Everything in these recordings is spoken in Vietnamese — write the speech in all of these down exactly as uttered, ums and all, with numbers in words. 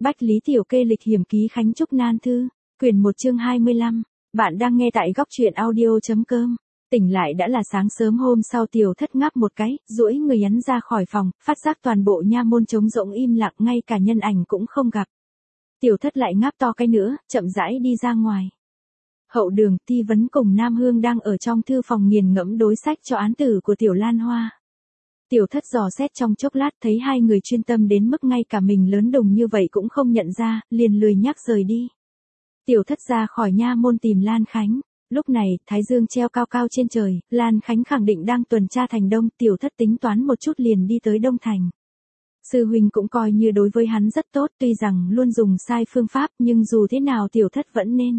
Bách Lý Tiểu Kê lịch hiểm ký Khánh Trúc Nan Thư, quyển một chương hai mươi lăm. Bạn đang nghe tại góc truyện audio.com. Tỉnh lại đã là sáng sớm hôm sau, Tiểu Thất ngáp một cái, duỗi người nhắn ra khỏi phòng, phát giác toàn bộ nha môn trống rỗng im lặng, ngay cả nhân ảnh cũng không gặp. Tiểu Thất lại ngáp to cái nữa, chậm rãi đi ra ngoài. Hậu đường, Ti Vấn cùng Nam Hương đang ở trong thư phòng nghiền ngẫm đối sách cho án tử của Tiểu Lan Hoa. Tiểu Thất dò xét trong chốc lát, thấy hai người chuyên tâm đến mức ngay cả mình lớn đùng như vậy cũng không nhận ra, liền lười nhác rời đi. Tiểu Thất ra khỏi nha môn tìm Lan Khánh. Lúc này, thái dương treo cao cao trên trời, Lan Khánh khẳng định đang tuần tra thành Đông. Tiểu Thất tính toán một chút liền đi tới Đông Thành. Sư huynh cũng coi như đối với hắn rất tốt, tuy rằng luôn dùng sai phương pháp, nhưng dù thế nào Tiểu Thất vẫn nên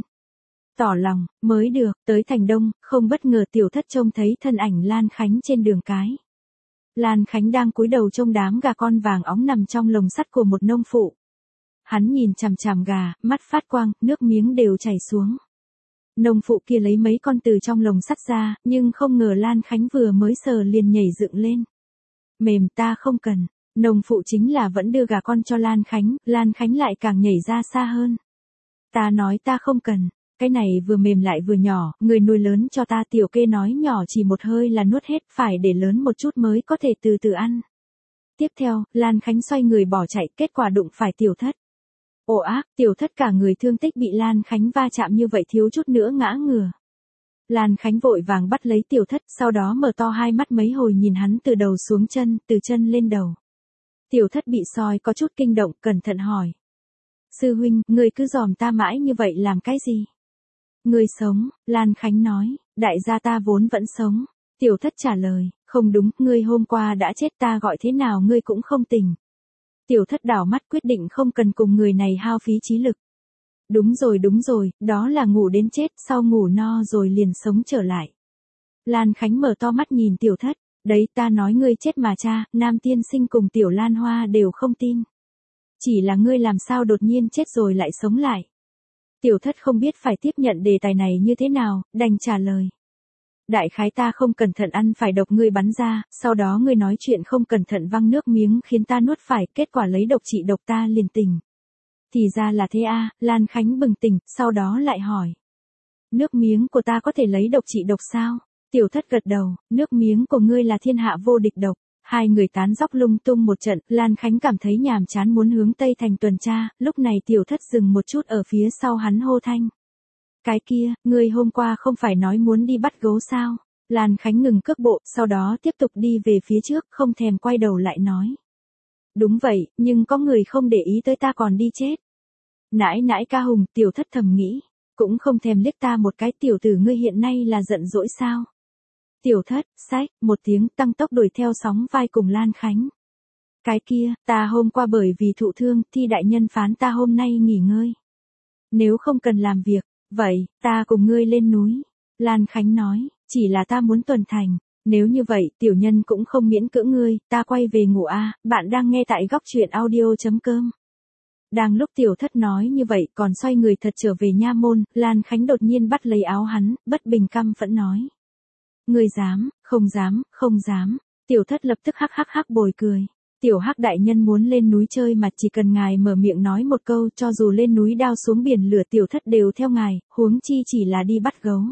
tỏ lòng mới được. Tới thành Đông, không bất ngờ Tiểu Thất trông thấy thân ảnh Lan Khánh trên đường cái. Lan Khánh đang cúi đầu trông đám gà con vàng óng nằm trong lồng sắt của một nông phụ. Hắn nhìn chằm chằm gà, mắt phát quang, nước miếng đều chảy xuống. Nông phụ kia lấy mấy con từ trong lồng sắt ra, nhưng không ngờ Lan Khánh vừa mới sờ liền nhảy dựng lên. Mềm, ta không cần. Nông phụ chính là vẫn đưa gà con cho Lan Khánh, Lan Khánh lại càng nhảy ra xa hơn. Ta nói ta không cần. Cái này vừa mềm lại vừa nhỏ, người nuôi lớn cho ta. Tiểu Kê nói nhỏ chỉ một hơi là nuốt hết, phải để lớn một chút mới có thể từ từ ăn. Tiếp theo, Lan Khánh xoay người bỏ chạy, kết quả đụng phải Tiểu Thất. Ồ ác, Tiểu Thất cả người thương tích bị Lan Khánh va chạm như vậy thiếu chút nữa ngã ngửa. Lan Khánh vội vàng bắt lấy Tiểu Thất, sau đó mở to hai mắt mấy hồi nhìn hắn từ đầu xuống chân, từ chân lên đầu. Tiểu Thất bị soi có chút kinh động, cẩn thận hỏi. Sư huynh, người cứ dòm ta mãi như vậy làm cái gì? Ngươi sống, Lan Khánh nói, đại gia ta vốn vẫn sống. Tiểu Thất trả lời, không đúng, ngươi hôm qua đã chết, ta gọi thế nào ngươi cũng không tỉnh. Tiểu Thất đảo mắt quyết định không cần cùng người này hao phí trí lực. Đúng rồi đúng rồi, đó là ngủ đến chết, sau ngủ no rồi liền sống trở lại. Lan Khánh mở to mắt nhìn Tiểu Thất, đấy ta nói ngươi chết mà cha, Nam Tiên Sinh cùng Tiểu Lan Hoa đều không tin. Chỉ là ngươi làm sao đột nhiên chết rồi lại sống lại. Tiểu Thất không biết phải tiếp nhận đề tài này như thế nào, đành trả lời. Đại khái ta không cẩn thận ăn phải độc ngươi bắn ra, sau đó ngươi nói chuyện không cẩn thận văng nước miếng khiến ta nuốt phải, kết quả lấy độc trị độc ta liền tỉnh. Thì ra là thế a. Lan Khánh bừng tỉnh, sau đó lại hỏi. Nước miếng của ta có thể lấy độc trị độc sao? Tiểu Thất gật đầu, nước miếng của ngươi là thiên hạ vô địch độc. Hai người tán dóc lung tung một trận, Lan Khánh cảm thấy nhàm chán muốn hướng Tây Thành tuần tra, lúc này Tiểu Thất dừng một chút ở phía sau hắn hô thanh. Cái kia, ngươi hôm qua không phải nói muốn đi bắt gấu sao? Lan Khánh ngừng cước bộ, sau đó tiếp tục đi về phía trước, không thèm quay đầu lại nói. Đúng vậy, nhưng có người không để ý tới ta còn đi chết. Nãi nãi ca hùng, Tiểu Thất thầm nghĩ, cũng không thèm liếc ta một cái. Tiểu tử ngươi hiện nay là giận dỗi sao? Tiểu Thất, sách, một tiếng tăng tốc đuổi theo sóng vai cùng Lan Khánh. Cái kia, ta hôm qua bởi vì thụ thương, Thi đại nhân phán ta hôm nay nghỉ ngơi. Nếu không cần làm việc, vậy, ta cùng ngươi lên núi. Lan Khánh nói, chỉ là ta muốn tuần thành. Nếu như vậy, tiểu nhân cũng không miễn cưỡng ngươi, ta quay về ngủ a. Bạn đang nghe tại góc truyện audio.com. Đang lúc Tiểu Thất nói như vậy, còn xoay người thật trở về nha môn, Lan Khánh đột nhiên bắt lấy áo hắn, bất bình căm phẫn nói. Ngươi dám, không dám, không dám. Tiểu Thất lập tức hắc hắc hắc bồi cười. Tiểu Hắc đại nhân muốn lên núi chơi mà chỉ cần ngài mở miệng nói một câu, cho dù lên núi đao xuống biển lửa Tiểu Thất đều theo ngài, huống chi chỉ là đi bắt gấu.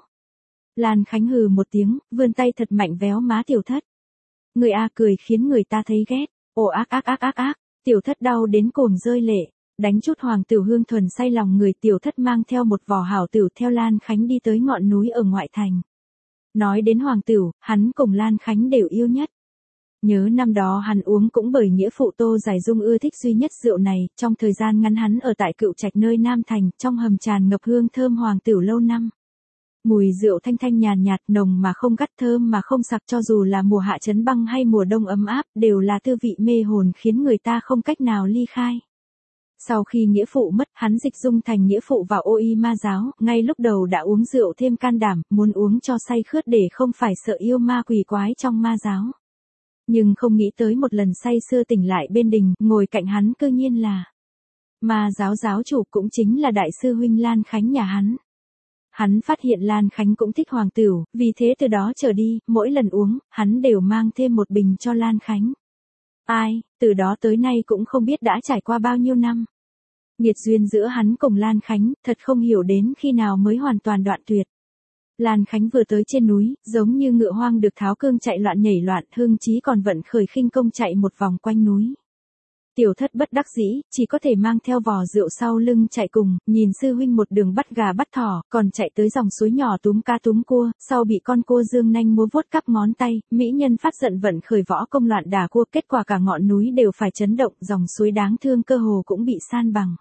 Lan Khánh hừ một tiếng, vươn tay thật mạnh véo má Tiểu Thất. Người a cười khiến người ta thấy ghét. Ồ ác ác ác ác ác. Tiểu Thất đau đến cồn rơi lệ. Đánh chút hoàng tửu hương thuần say lòng người. Tiểu Thất mang theo một vỏ hảo tửu theo Lan Khánh đi tới ngọn núi ở ngoại thành. Nói đến hoàng tửu, hắn cùng Lan Khánh đều yêu nhất. Nhớ năm đó hắn uống cũng bởi nghĩa phụ Tô Giải Dung ưa thích duy nhất rượu này, trong thời gian ngắn hắn ở tại Cựu Trạch nơi Nam Thành, trong hầm tràn ngập hương thơm hoàng tửu lâu năm. Mùi rượu thanh thanh nhàn nhạt, nồng mà không gắt, thơm mà không sặc, cho dù là mùa hạ chấn băng hay mùa đông ấm áp, đều là tư vị mê hồn khiến người ta không cách nào ly khai. Sau khi nghĩa phụ mất, hắn dịch dung thành nghĩa phụ vào ô y ma giáo, ngay lúc đầu đã uống rượu thêm can đảm, muốn uống cho say khướt để không phải sợ yêu ma quỷ quái trong ma giáo. Nhưng không nghĩ tới một lần say sưa tỉnh lại bên đình, ngồi cạnh hắn cư nhiên là ma giáo giáo chủ, cũng chính là đại sư huynh Lan Khánh nhà hắn. Hắn phát hiện Lan Khánh cũng thích hoàng tửu, vì thế từ đó trở đi, mỗi lần uống, hắn đều mang thêm một bình cho Lan Khánh. Ai, từ đó tới nay cũng không biết đã trải qua bao nhiêu năm. Nghiệt duyên giữa hắn cùng Lan Khánh, thật không hiểu đến khi nào mới hoàn toàn đoạn tuyệt. Lan Khánh vừa tới trên núi, giống như ngựa hoang được tháo cương chạy loạn nhảy loạn, Hưng Chí còn vận khởi khinh công chạy một vòng quanh núi. Tiểu thất bất đắc dĩ, chỉ có thể mang theo vò rượu sau lưng chạy cùng, nhìn sư huynh một đường bắt gà bắt thỏ, còn chạy tới dòng suối nhỏ túm cá túm cua, sau bị con cua dương nanh múa vuốt cắp ngón tay, mỹ nhân phát giận vận khởi võ công loạn đả cua, kết quả cả ngọn núi đều phải chấn động, dòng suối đáng thương cơ hồ cũng bị san bằng.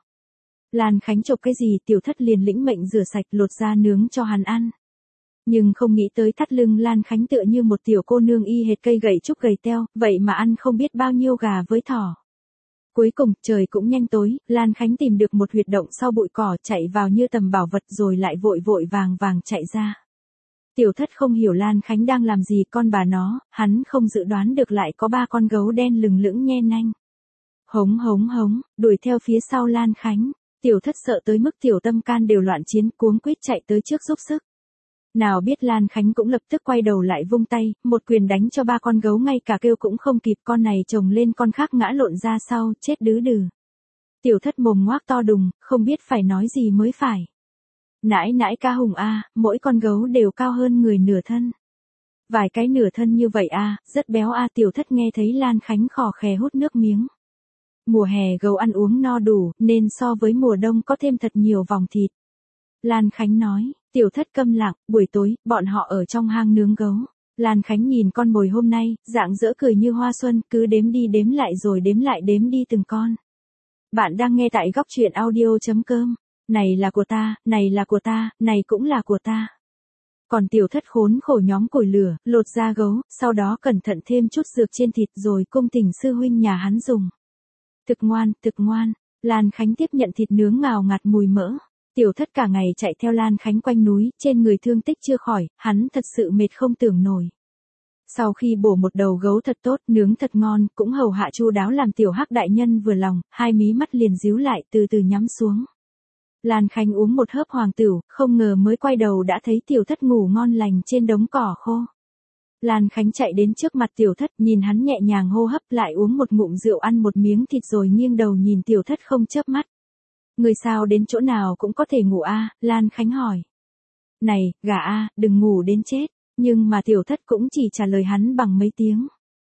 Lan Khánh chộp cái gì, tiểu thất liền lĩnh mệnh rửa sạch lột ra nướng cho hắn ăn. Nhưng không nghĩ tới thắt lưng Lan Khánh tựa như một tiểu cô nương y hệt cây gậy trúc gầy teo, vậy mà ăn không biết bao nhiêu gà với thỏ. Cuối cùng, trời cũng nhanh tối, Lan Khánh tìm được một huyệt động sau bụi cỏ chạy vào như tầm bảo vật rồi lại vội vội vàng vàng chạy ra. Tiểu thất không hiểu Lan Khánh đang làm gì con bà nó, hắn không dự đoán được lại có ba con gấu đen lừng lững nhe nanh. Hống hống hống, đuổi theo phía sau Lan Khánh, tiểu thất sợ tới mức tiểu tâm can đều loạn chiến cuống quýt chạy tới trước giúp sức. Nào biết Lan Khánh cũng lập tức quay đầu lại vung tay, một quyền đánh cho ba con gấu ngay cả kêu cũng không kịp, con này chồng lên con khác ngã lộn ra sau, chết đứ đừ. Tiểu thất mồm ngoác to đùng, không biết phải nói gì mới phải. Nãi nãi ca hùng a, mỗi con gấu đều cao hơn người nửa thân. Vài cái nửa thân như vậy a, rất béo a, tiểu thất nghe thấy Lan Khánh khò khè hút nước miếng. Mùa hè gấu ăn uống no đủ, nên so với mùa đông có thêm thật nhiều vòng thịt. Lan Khánh nói, tiểu thất câm lặng, buổi tối, bọn họ ở trong hang nướng gấu. Lan Khánh nhìn con mồi hôm nay, rạng rỡ cười như hoa xuân, cứ đếm đi đếm lại rồi đếm lại đếm đi từng con. Bạn đang nghe tại góc truyện audio chấm com. Này là của ta, này là của ta, này cũng là của ta. Còn tiểu thất khốn khổ nhóm củi lửa, lột da gấu, sau đó cẩn thận thêm chút dược trên thịt rồi cung tình sư huynh nhà hắn dùng. Thực ngoan, thực ngoan, Lan Khánh tiếp nhận thịt nướng ngào ngạt mùi mỡ. Tiểu thất cả ngày chạy theo Lan Khánh quanh núi, trên người thương tích chưa khỏi, hắn thật sự mệt không tưởng nổi. Sau khi bổ một đầu gấu thật tốt, nướng thật ngon, cũng hầu hạ chu đáo làm tiểu hắc đại nhân vừa lòng, hai mí mắt liền díu lại từ từ nhắm xuống. Lan Khánh uống một hớp hoàng tửu, không ngờ mới quay đầu đã thấy tiểu thất ngủ ngon lành trên đống cỏ khô. Lan Khánh chạy đến trước mặt tiểu thất, nhìn hắn nhẹ nhàng hô hấp lại uống một ngụm rượu ăn một miếng thịt rồi nghiêng đầu nhìn tiểu thất không chớp mắt. Người sao đến chỗ nào cũng có thể ngủ a, Lan Khánh hỏi. Này, gà a, đừng ngủ đến chết, nhưng mà tiểu thất cũng chỉ trả lời hắn bằng mấy tiếng.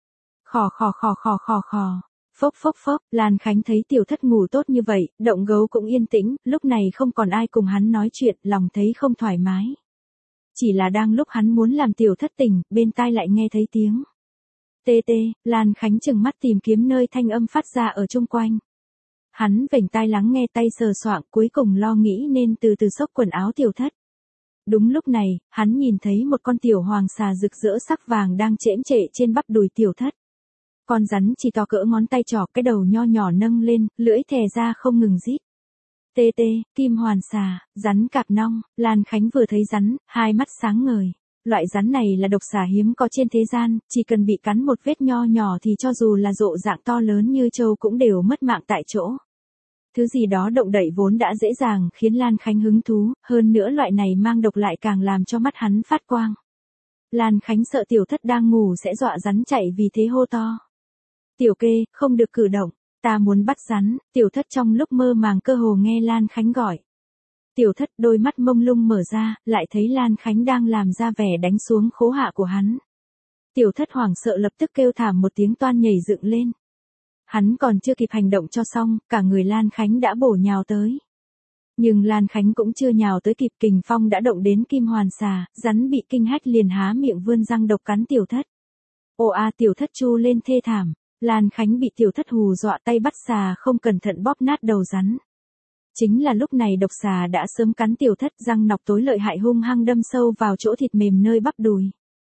Khò khò khò khò khò khò, phốc phốc phốc, Lan Khánh thấy tiểu thất ngủ tốt như vậy, động gấu cũng yên tĩnh, lúc này không còn ai cùng hắn nói chuyện, lòng thấy không thoải mái. Chỉ là đang lúc hắn muốn làm tiểu thất tỉnh, bên tai lại nghe thấy tiếng. Tê tê, Lan Khánh chừng mắt tìm kiếm nơi thanh âm phát ra ở chung quanh. Hắn vểnh tai lắng nghe tay sờ soạng cuối cùng lo nghĩ nên từ từ xốc quần áo tiểu thất. Đúng lúc này, hắn nhìn thấy một con tiểu hoàng xà rực rỡ sắc vàng đang chễm chệ trên bắp đùi tiểu thất. Con rắn chỉ to cỡ ngón tay trỏ, cái đầu nho nhỏ nâng lên, lưỡi thè ra không ngừng rít. Tê tê, kim hoàn xà, rắn cạp nong, Lan Khánh vừa thấy rắn, hai mắt sáng ngời. Loại rắn này là độc xà hiếm có trên thế gian, chỉ cần bị cắn một vết nho nhỏ thì cho dù là rộ dạng to lớn như trâu cũng đều mất mạng tại chỗ. Thứ gì đó động đậy vốn đã dễ dàng khiến Lan Khánh hứng thú, hơn nữa loại này mang độc lại càng làm cho mắt hắn phát quang. Lan Khánh sợ tiểu thất đang ngủ sẽ dọa rắn chạy vì thế hô to. Tiểu kê, không được cử động, ta muốn bắt rắn, tiểu thất trong lúc mơ màng cơ hồ nghe Lan Khánh gọi. Tiểu thất đôi mắt mông lung mở ra, lại thấy Lan Khánh đang làm ra vẻ đánh xuống khố hạ của hắn. Tiểu thất hoảng sợ lập tức kêu thảm một tiếng toan nhảy dựng lên. Hắn còn chưa kịp hành động cho xong, cả người Lan Khánh đã bổ nhào tới. Nhưng Lan Khánh cũng chưa nhào tới kịp, kình phong đã động đến kim hoàn xà, rắn bị kinh hách liền há miệng vươn răng độc cắn tiểu thất. Ồ a, tiểu thất chu lên thê thảm, Lan Khánh bị tiểu thất hù dọa tay bắt xà không cẩn thận bóp nát đầu rắn. Chính là lúc này độc xà đã sớm cắn tiểu thất, răng nọc tối lợi hại hung hăng đâm sâu vào chỗ thịt mềm nơi bắp đùi.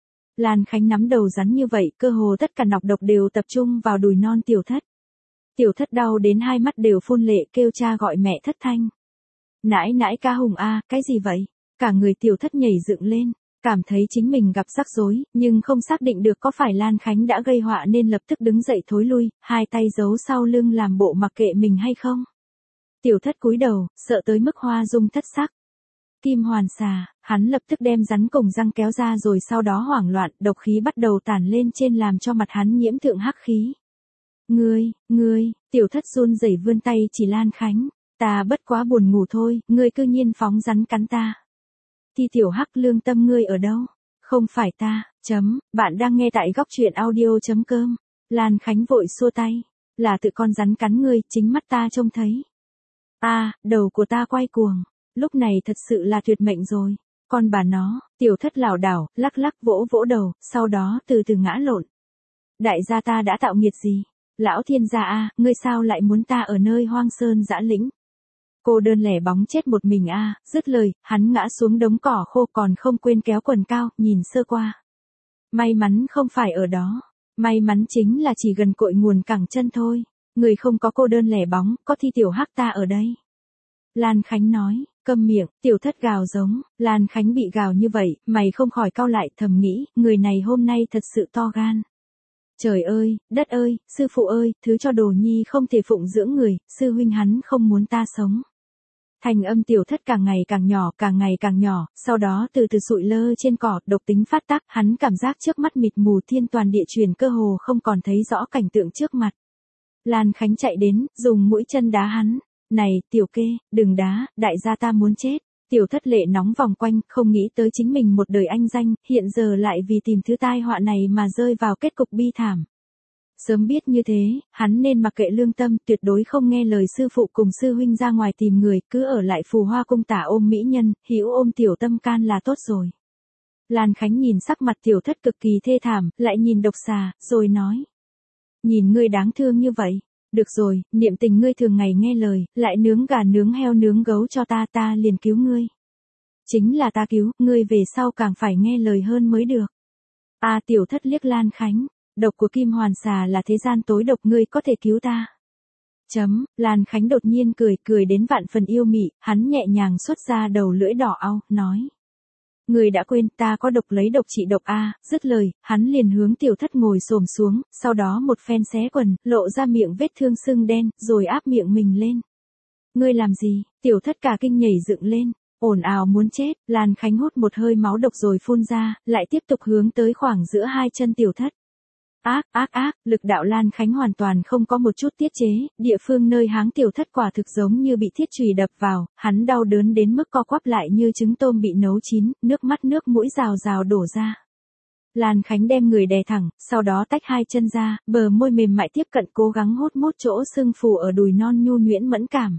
Lan Khánh nắm đầu rắn như vậy, cơ hồ tất cả nọc độc đều tập trung vào đùi non tiểu thất. Tiểu thất đau đến hai mắt đều phun lệ, kêu cha gọi mẹ thất thanh. Nãi nãi ca hùng a, cái gì vậy? Cả người tiểu thất nhảy dựng lên, cảm thấy chính mình gặp rắc rối, nhưng không xác định được có phải Lan Khánh đã gây họa nên lập tức đứng dậy thối lui, hai tay giấu sau lưng làm bộ mặc kệ mình hay không. Tiểu thất cúi đầu, sợ tới mức hoa dung thất sắc. Kim hoàn xà, hắn lập tức đem rắn cùng răng kéo ra rồi sau đó hoảng loạn, độc khí bắt đầu tản lên trên làm cho mặt hắn nhiễm thượng hắc khí. Ngươi, ngươi, tiểu thất run rẩy vươn tay chỉ Lan Khánh. Ta bất quá buồn ngủ thôi, ngươi cư nhiên phóng rắn cắn ta. Thi tiểu hắc, lương tâm ngươi ở đâu? Không phải ta, chấm, bạn đang nghe tại góc truyện audio.com. Lan Khánh vội xua tay. Là tự con rắn cắn ngươi, chính mắt ta trông thấy. A, à, đầu của ta quay cuồng. Lúc này thật sự là tuyệt mệnh rồi. Con bà nó, tiểu thất lảo đảo, lắc lắc vỗ vỗ đầu, sau đó từ từ ngã lộn. Đại gia ta đã tạo nghiệt gì? Lão thiên gia a, ngươi sao lại muốn ta ở nơi hoang sơn dã lĩnh? Cô đơn lẻ bóng chết một mình a, dứt lời, hắn ngã xuống đống cỏ khô còn không quên kéo quần cao, nhìn sơ qua. May mắn không phải ở đó. May mắn chính là chỉ gần cội nguồn cẳng chân thôi. Người không có cô đơn lẻ bóng, có Thi tiểu hắc ta ở đây. Lan Khánh nói, câm miệng, tiểu thất gào giống, Lan Khánh bị gào như vậy, mày không khỏi cau lại, thầm nghĩ, người này hôm nay thật sự to gan. Trời ơi, đất ơi, sư phụ ơi, thứ cho đồ nhi không thể phụng dưỡng người, sư huynh hắn không muốn ta sống. Thành âm tiểu thất càng ngày càng nhỏ, càng ngày càng nhỏ, sau đó từ từ sụi lơ trên cỏ, độc tính phát tác, hắn cảm giác trước mắt mịt mù, thiên toàn địa chuyển, cơ hồ không còn thấy rõ cảnh tượng trước mặt. Lan Khánh chạy đến, dùng mũi chân đá hắn. Này, tiểu kê, đừng đá, đại gia ta muốn chết. Tiểu thất lệ nóng vòng quanh, không nghĩ tới chính mình một đời anh danh, hiện giờ lại vì tìm thứ tai họa này mà rơi vào kết cục bi thảm. Sớm biết như thế, hắn nên mặc kệ lương tâm, tuyệt đối không nghe lời sư phụ cùng sư huynh ra ngoài tìm người, cứ ở lại Phù Hoa cung tả ôm mỹ nhân, hữu ôm tiểu tâm can là tốt rồi. Lan Khánh nhìn sắc mặt tiểu thất cực kỳ thê thảm, lại nhìn độc xà, rồi nói. Nhìn ngươi đáng thương như vậy. Được rồi, niệm tình ngươi thường ngày nghe lời, lại nướng gà nướng heo nướng gấu cho ta, ta liền cứu ngươi. Chính là ta cứu, ngươi về sau càng phải nghe lời hơn mới được. A à, tiểu thất liếc Lan Khánh, độc của kim hoàn xà là thế gian tối độc, ngươi có thể cứu ta. Chấm, Lan Khánh đột nhiên cười, cười đến vạn phần yêu mị, hắn nhẹ nhàng xuất ra đầu lưỡi đỏ au, nói. Người đã quên, ta có độc lấy độc trị độc a, dứt lời, hắn liền hướng tiểu thất ngồi xổm xuống, sau đó một phen xé quần, lộ ra miệng vết thương sưng đen, rồi áp miệng mình lên. Ngươi làm gì? Tiểu thất cả kinh nhảy dựng lên, ồn ào muốn chết, Lan Khánh hút một hơi máu độc rồi phun ra, lại tiếp tục hướng tới khoảng giữa hai chân tiểu thất. Ác, ác ác, lực đạo Lan Khánh hoàn toàn không có một chút tiết chế, địa phương nơi háng tiểu thất quả thực giống như bị thiết chùy đập vào, hắn đau đớn đến mức co quắp lại như trứng tôm bị nấu chín, nước mắt nước mũi rào rào đổ ra. Lan Khánh đem người đè thẳng, sau đó tách hai chân ra, bờ môi mềm mại tiếp cận cố gắng hút mút chỗ sưng phù ở đùi non nhu nhuyễn mẫn cảm.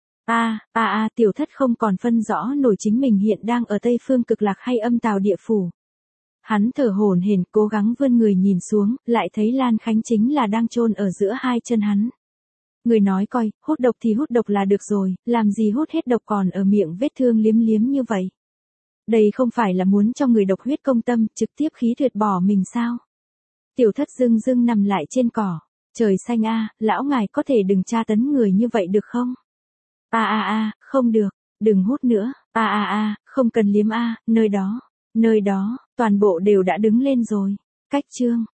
A, a a, tiểu thất không còn phân rõ nổi chính mình hiện đang ở Tây Phương Cực Lạc hay Âm Tào Địa Phủ. Hắn thở hổn hển, cố gắng vươn người nhìn xuống, lại thấy Lan Khánh chính là đang chôn ở giữa hai chân hắn. Người nói coi, hút độc thì hút độc là được rồi, làm gì hút hết độc còn ở miệng vết thương liếm liếm như vậy. Đây không phải là muốn cho người độc huyết công tâm, trực tiếp khí tuyệt bỏ mình sao? Tiểu thất dưng dưng nằm lại trên cỏ. Trời xanh a, lão ngài có thể đừng tra tấn người như vậy được không? A a a, không được, đừng hút nữa. A a a, không cần liếm a, nơi đó, nơi đó, toàn bộ đều đã đứng lên rồi. Cách chương